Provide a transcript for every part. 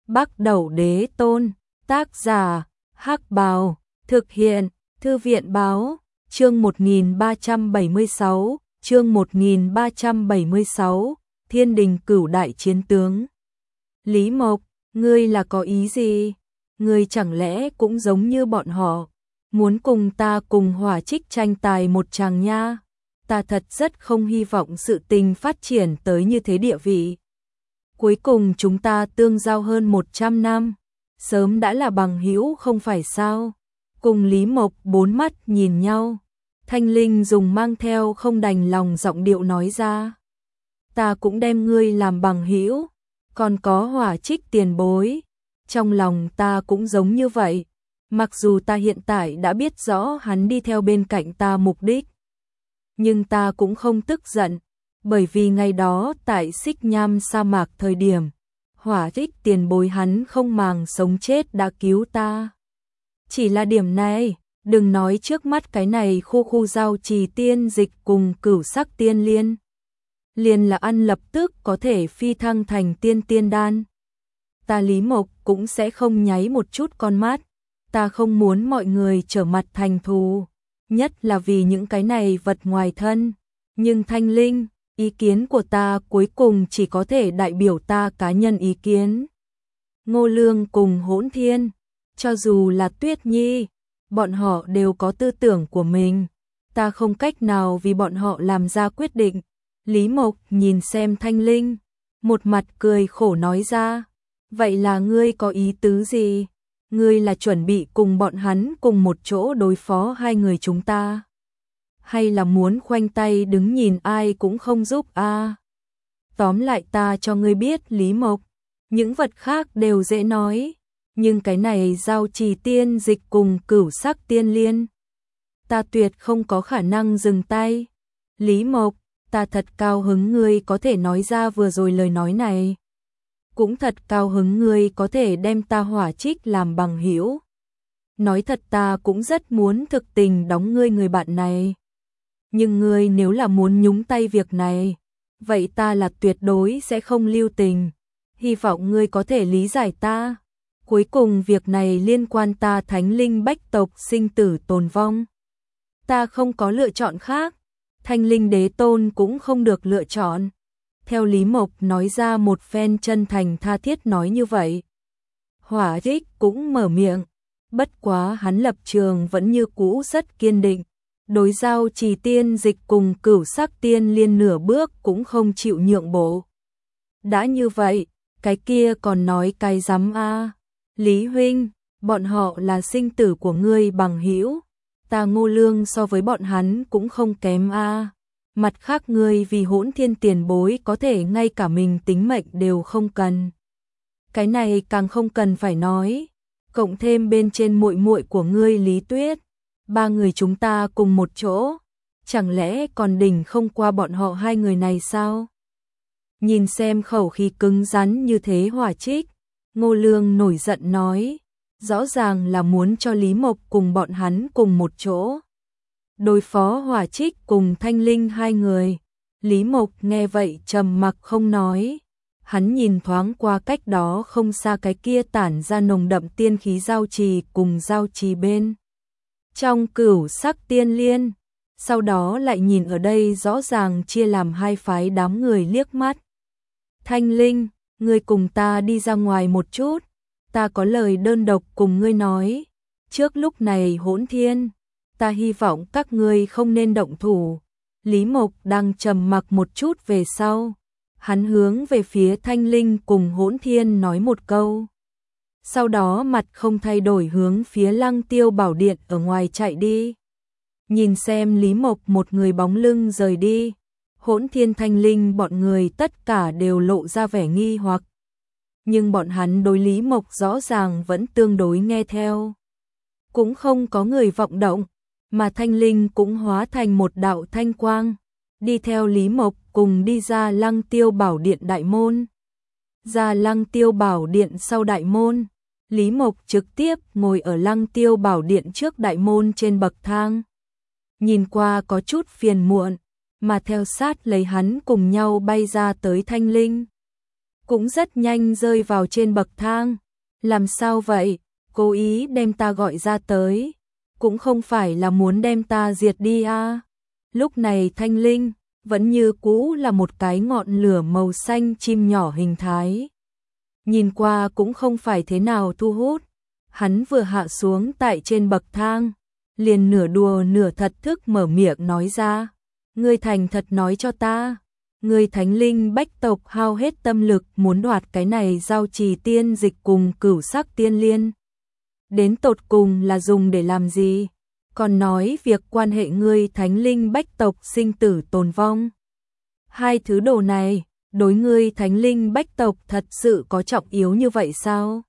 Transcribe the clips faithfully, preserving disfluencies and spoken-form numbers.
Bắc Đẩu Đế Tôn, tác giả, Hắc Bào, thực hiện, Thư viện báo, chương một nghìn ba trăm bảy mươi sáu, chương một nghìn ba trăm bảy mươi sáu, Thiên Đình Cửu Đại Chiến Tướng. Lý Mộc, ngươi là có ý gì? Ngươi chẳng lẽ cũng giống như bọn họ, muốn cùng ta cùng Hỏa Trích tranh tài một chàng nha? Ta thật rất không hy vọng sự tình phát triển tới như thế địa vị. Cuối cùng chúng ta tương giao hơn một trăm năm, sớm đã là bằng hữu không phải sao? Cùng Lý Mộc bốn mắt nhìn nhau, Thanh Linh dùng mang theo không đành lòng giọng điệu nói ra. Ta cũng đem ngươi làm bằng hữu, còn có Hỏa Trích tiền bối, trong lòng ta cũng giống như vậy, mặc dù ta hiện tại đã biết rõ hắn đi theo bên cạnh ta mục đích. Nhưng ta cũng không tức giận, bởi vì ngày đó tại Xích Nham sa mạc thời điểm, Hỏa Trích tiền bối hắn không màng sống chết đã cứu ta. Chỉ là điểm này, đừng nói trước mắt cái này khu khu giao trì tiên dịch cùng cửu sắc tiên liên. Liền là ăn lập tức có thể phi thăng thành tiên tiên đan. Ta Lý Mộc cũng sẽ không nháy một chút con mắt, ta không muốn mọi người trở mặt thành thù, nhất là vì những cái này vật ngoài thân. Nhưng Thanh Linh, ý kiến của ta cuối cùng chỉ có thể đại biểu ta cá nhân ý kiến. Ngô Lương cùng Hỗn Thiên, cho dù là Tuyết Nhi, bọn họ đều có tư tưởng của mình, ta không cách nào vì bọn họ làm ra quyết định. Lý Mộc nhìn xem Thanh Linh, một mặt cười khổ nói ra, vậy là ngươi có ý tứ gì? Ngươi là chuẩn bị cùng bọn hắn cùng một chỗ đối phó hai người chúng ta? Hay là muốn khoanh tay đứng nhìn ai cũng không giúp a? À? Tóm lại ta cho ngươi biết Lý Mộc, những vật khác đều dễ nói, nhưng cái này giao trì tiên dịch cùng cửu sắc tiên liên, ta tuyệt không có khả năng dừng tay. Lý Mộc, ta thật cao hứng ngươi có thể nói ra vừa rồi lời nói này. Cũng thật cao hứng ngươi có thể đem ta Hỏa Trích làm bằng hữu. Nói thật ta cũng rất muốn thực tình đóng ngươi người bạn này. Nhưng ngươi nếu là muốn nhúng tay việc này, vậy ta là tuyệt đối sẽ không lưu tình. Hy vọng ngươi có thể lý giải ta. Cuối cùng việc này liên quan ta Thánh Linh bách tộc sinh tử tồn vong. Ta không có lựa chọn khác. Thanh Linh Đế Tôn cũng không được lựa chọn. Theo Lý Mộc nói ra một phen chân thành tha thiết nói như vậy. Hỏa Trích cũng mở miệng, bất quá hắn lập trường vẫn như cũ rất kiên định. Đối giao trì tiên dịch cùng cửu sắc tiên liên nửa bước cũng không chịu nhượng bộ. Đã như vậy, cái kia còn nói cái rắm a? Lý huynh, bọn họ là sinh tử của ngươi bằng hữu, ta Ngô Lương so với bọn hắn cũng không kém a. Mặt khác ngươi vì Hỗn Thiên tiền bối có thể ngay cả mình tính mệnh đều không cần. Cái này càng không cần phải nói, cộng thêm bên trên muội muội của ngươi Lý Tuyết, ba người chúng ta cùng một chỗ, chẳng lẽ còn đỉnh không qua bọn họ hai người này sao? Nhìn xem khẩu khí cứng rắn như thế Hỏa Trích, Ngô Lương nổi giận nói, rõ ràng là muốn cho Lý Mộc cùng bọn hắn cùng một chỗ đối phó Hỏa Trích cùng Thanh Linh hai người. Lý Mộc nghe vậy trầm mặc không nói, hắn nhìn thoáng qua cách đó không xa cái kia tản ra nồng đậm tiên khí giao trì cùng giao trì bên trong cửu sắc tiên liên, sau đó lại nhìn ở đây rõ ràng chia làm hai phái đám người liếc mắt. Thanh Linh, ngươi cùng ta đi ra ngoài một chút, ta có lời đơn độc cùng ngươi nói. Trước lúc này Hỗn Thiên, ta hy vọng các ngươi không nên động thủ. Lý Mộc đang trầm mặc một chút về sau, hắn hướng về phía Thanh Linh cùng Hỗn Thiên nói một câu. Sau đó mặt không thay đổi hướng phía Lăng Tiêu Bảo Điện ở ngoài chạy đi. Nhìn xem Lý Mộc một người bóng lưng rời đi, Hỗn Thiên Thanh Linh bọn người tất cả đều lộ ra vẻ nghi hoặc. Nhưng bọn hắn đối Lý Mộc rõ ràng vẫn tương đối nghe theo. Cũng không có người vọng động, mà Thanh Linh cũng hóa thành một đạo thanh quang, đi theo Lý Mộc cùng đi ra Lăng Tiêu Bảo Điện đại môn. Ra Lăng Tiêu Bảo Điện sau đại môn, Lý Mộc trực tiếp ngồi ở Lăng Tiêu Bảo Điện trước đại môn trên bậc thang. Nhìn qua có chút phiền muộn, mà theo sát lấy hắn cùng nhau bay ra tới Thanh Linh. cũng rất nhanh rơi vào trên bậc thang. Làm sao vậy? Cố ý đem ta gọi ra tới, cũng không phải là muốn đem ta diệt đi à. Lúc này Thanh Linh vẫn như cũ là một cái ngọn lửa màu xanh chim nhỏ hình thái. Nhìn qua cũng không phải thế nào thu hút. Hắn vừa hạ xuống tại trên bậc thang, liền nửa đùa nửa thật thức mở miệng nói ra. Ngươi thành thật nói cho ta, ngươi Thánh Linh Bách tộc hao hết tâm lực muốn đoạt cái này giao trì tiên dịch cùng cửu sắc tiên liên. Đến tột cùng là dùng để làm gì? Còn nói việc quan hệ ngươi Thánh Linh Bách tộc sinh tử tồn vong. Hai thứ đồ này, đối ngươi Thánh Linh Bách tộc thật sự có trọng yếu như vậy sao?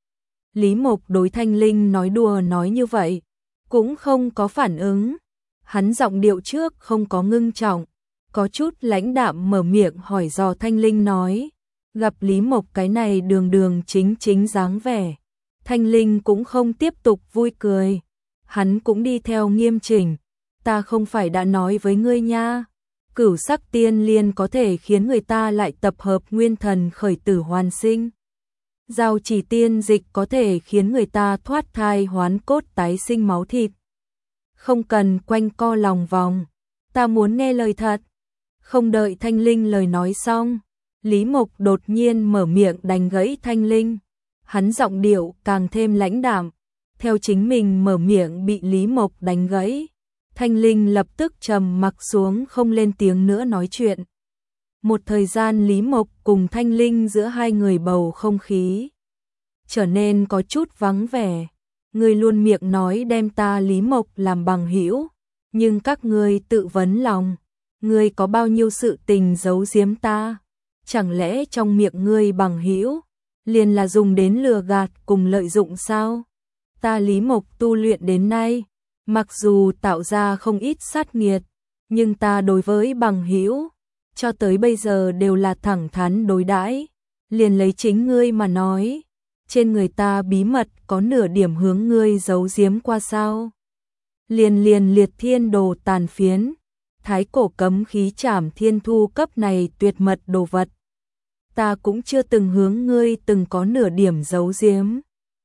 Lý Mộc đối Thanh Linh nói đùa nói như vậy, cũng không có phản ứng. Hắn giọng điệu trước không có ngưng trọng, có chút lãnh đạm mở miệng hỏi dò Thanh Linh nói. Gặp Lý Mộc cái này đường đường chính chính dáng vẻ, Thanh Linh cũng không tiếp tục vui cười. Hắn cũng đi theo nghiêm chỉnh. Ta không phải đã nói với ngươi nha, cửu sắc tiên liên có thể khiến người ta lại tập hợp nguyên thần khởi tử hoàn sinh. Giao chỉ tiên dịch có thể khiến người ta thoát thai hoán cốt tái sinh máu thịt. Không cần quanh co lòng vòng, ta muốn nghe lời thật. Không đợi Thanh Linh lời nói xong, Lý Mộc đột nhiên mở miệng đánh gãy Thanh Linh. Hắn giọng điệu càng thêm lãnh đạm, theo chính mình mở miệng bị Lý Mộc đánh gãy. Thanh Linh lập tức trầm mặc xuống không lên tiếng nữa nói chuyện. Một thời gian Lý Mộc cùng Thanh Linh giữa hai người bầu không khí trở nên có chút vắng vẻ. Ngươi luôn miệng nói đem ta Lý Mộc làm bằng hữu, nhưng các ngươi tự vấn lòng, ngươi có bao nhiêu sự tình giấu giếm ta? Chẳng lẽ trong miệng ngươi bằng hữu liền là dùng đến lừa gạt cùng lợi dụng sao? Ta Lý Mộc tu luyện đến nay, mặc dù tạo ra không ít sát nghiệt, nhưng ta đối với bằng hữu cho tới bây giờ đều là thẳng thắn đối đãi. Liền lấy chính ngươi mà nói, trên người ta bí mật có nửa điểm hướng ngươi giấu giếm qua sao? Liền liền liệt thiên đồ tàn phiến, thái cổ cấm khí trảm thiên thu cấp này tuyệt mật đồ vật, ta cũng chưa từng hướng ngươi từng có nửa điểm giấu giếm.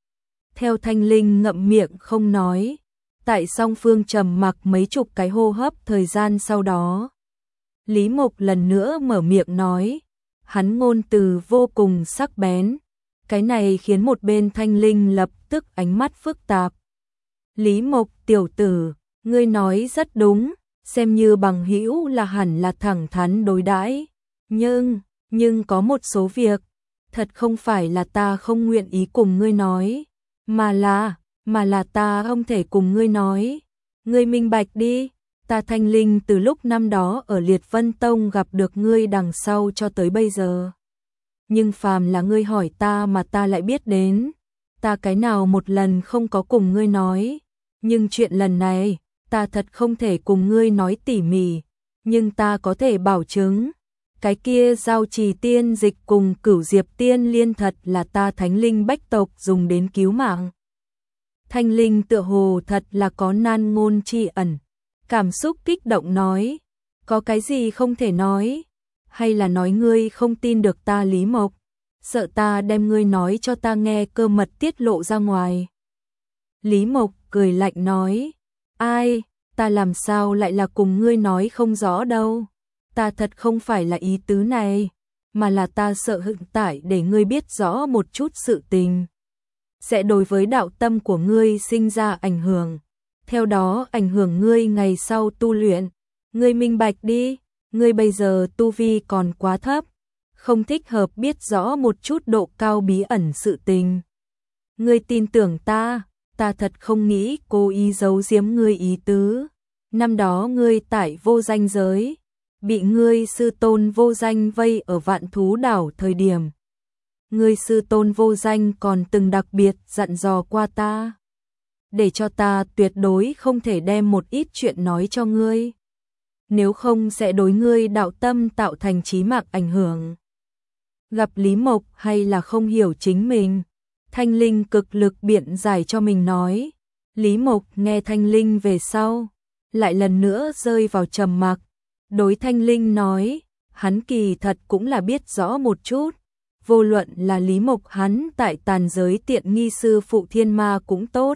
Theo Thanh Linh ngậm miệng không nói, tại song phương trầm mặc mấy chục cái hô hấp thời gian sau đó, Lý Mộc lần nữa mở miệng nói, hắn ngôn từ vô cùng sắc bén, cái này khiến một bên Thanh Linh lập tức ánh mắt phức tạp. Lý Mộc tiểu tử, ngươi nói rất đúng, xem như bằng hữu là hẳn là thẳng thắn đối đãi, nhưng, nhưng có một số việc, thật không phải là ta không nguyện ý cùng ngươi nói, mà là, mà là ta không thể cùng ngươi nói. Ngươi minh bạch đi. Ta Thanh Linh từ lúc năm đó ở Liệt Vân Tông gặp được ngươi đằng sau cho tới bây giờ. Nhưng phàm là ngươi hỏi ta mà ta lại biết đến, ta cái nào một lần không có cùng ngươi nói. Nhưng chuyện lần này, ta thật không thể cùng ngươi nói tỉ mỉ, nhưng ta có thể bảo chứng, cái kia giao trì tiên dịch cùng cửu diệp tiên liên thật là ta Thánh Linh Bách tộc dùng đến cứu mạng. Thanh Linh tựa hồ thật là có nan ngôn tri ẩn. Cảm xúc kích động nói, có cái gì không thể nói, hay là nói ngươi không tin được ta Lý Mộc, sợ ta đem ngươi nói cho ta nghe cơ mật tiết lộ ra ngoài. Lý Mộc cười lạnh nói, ai, ta làm sao lại là cùng ngươi nói không rõ đâu, ta thật không phải là ý tứ này, mà là ta sợ hững tải để ngươi biết rõ một chút sự tình, sẽ đối với đạo tâm của ngươi sinh ra ảnh hưởng. Theo đó ảnh hưởng ngươi ngày sau tu luyện. Ngươi minh bạch đi, ngươi bây giờ tu vi còn quá thấp, không thích hợp biết rõ một chút độ cao bí ẩn sự tình. Ngươi tin tưởng ta, ta thật không nghĩ cố ý giấu giếm ngươi ý tứ. Năm đó ngươi tại vô danh giới, bị ngươi sư tôn vô danh vây ở Vạn Thú Đảo thời điểm. Ngươi sư tôn vô danh còn từng đặc biệt dặn dò qua ta, để cho ta tuyệt đối không thể đem một ít chuyện nói cho ngươi, nếu không sẽ đối ngươi đạo tâm tạo thành chí mạng ảnh hưởng. Gặp Lý Mộc hay là không hiểu chính mình, Thanh Linh cực lực biện giải cho mình nói. Lý Mộc nghe Thanh Linh về sau, lại lần nữa rơi vào trầm mặc. Đối Thanh Linh nói, hắn kỳ thật cũng là biết rõ một chút, vô luận là Lý Mộc hắn tại tàn giới tiện nghi sư phụ thiên ma cũng tốt,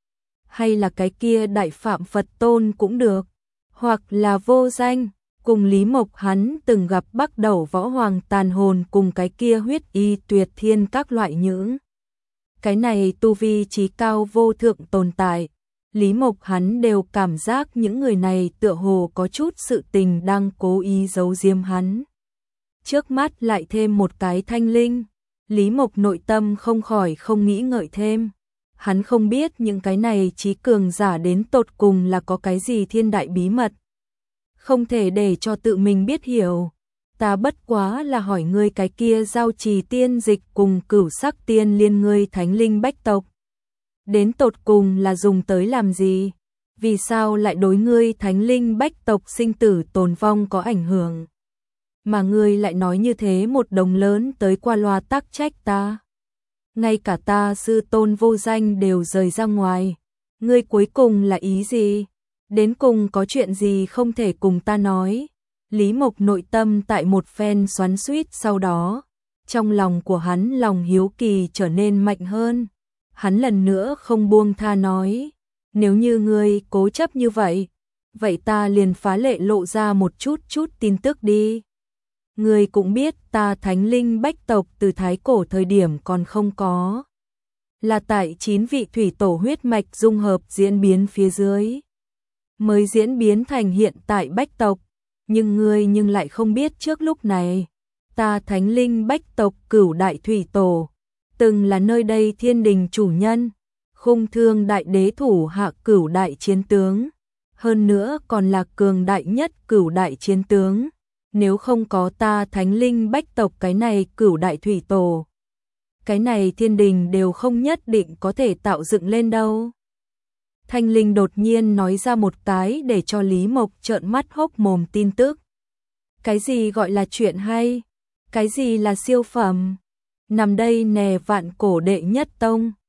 hay là cái kia đại phạm Phật tôn cũng được, hoặc là vô danh, cùng Lý Mộc hắn từng gặp Bắc Đầu Võ Hoàng tàn hồn cùng cái kia huyết y tuyệt thiên các loại những. Cái này tu vi trí cao vô thượng tồn tại, Lý Mộc hắn đều cảm giác những người này tựa hồ có chút sự tình đang cố ý giấu giếm hắn. Trước mắt lại thêm một cái Thanh Linh, Lý Mộc nội tâm không khỏi không nghĩ ngợi thêm. Hắn không biết những cái này trí cường giả đến tột cùng là có cái gì thiên đại bí mật. Không thể để cho tự mình biết hiểu. Ta bất quá là hỏi ngươi cái kia giao trì tiên dịch cùng cửu sắc tiên liên ngươi thánh linh bách tộc. Đến tột cùng là dùng tới làm gì? Vì sao lại đối ngươi thánh linh bách tộc sinh tử tồn vong có ảnh hưởng? Mà ngươi lại nói như thế một đồng lớn tới qua loa tác trách ta. Ngay cả ta sư tôn vô danh đều rời ra ngoài. Ngươi cuối cùng là ý gì? Đến cùng có chuyện gì không thể cùng ta nói? Lý Mộc nội tâm tại một phen xoắn xuýt sau đó, trong lòng của hắn lòng hiếu kỳ trở nên mạnh hơn. Hắn lần nữa không buông tha nói, nếu như ngươi cố chấp như vậy, vậy ta liền phá lệ lộ ra một chút chút tin tức đi. Ngươi cũng biết ta thánh linh bách tộc từ thái cổ thời điểm còn không có. Là tại chín vị thủy tổ huyết mạch dung hợp diễn biến phía dưới. Mới diễn biến thành hiện tại bách tộc. Nhưng ngươi nhưng lại không biết trước lúc này. Ta thánh linh bách tộc cửu đại thủy tổ. Từng là nơi đây thiên đình chủ nhân. Khung thương đại đế thủ hạ cửu đại chiến tướng. Hơn nữa còn là cường đại nhất cửu đại chiến tướng. Nếu không có ta thánh linh bách tộc cái này cửu đại thủy tổ, cái này thiên đình đều không nhất định có thể tạo dựng lên đâu. Thanh Linh đột nhiên nói ra một cái để cho Lý Mộc trợn mắt hốc mồm tin tức. Cái gì gọi là chuyện hay? Cái gì là siêu phẩm? Nằm đây nè vạn cổ đệ nhất tông.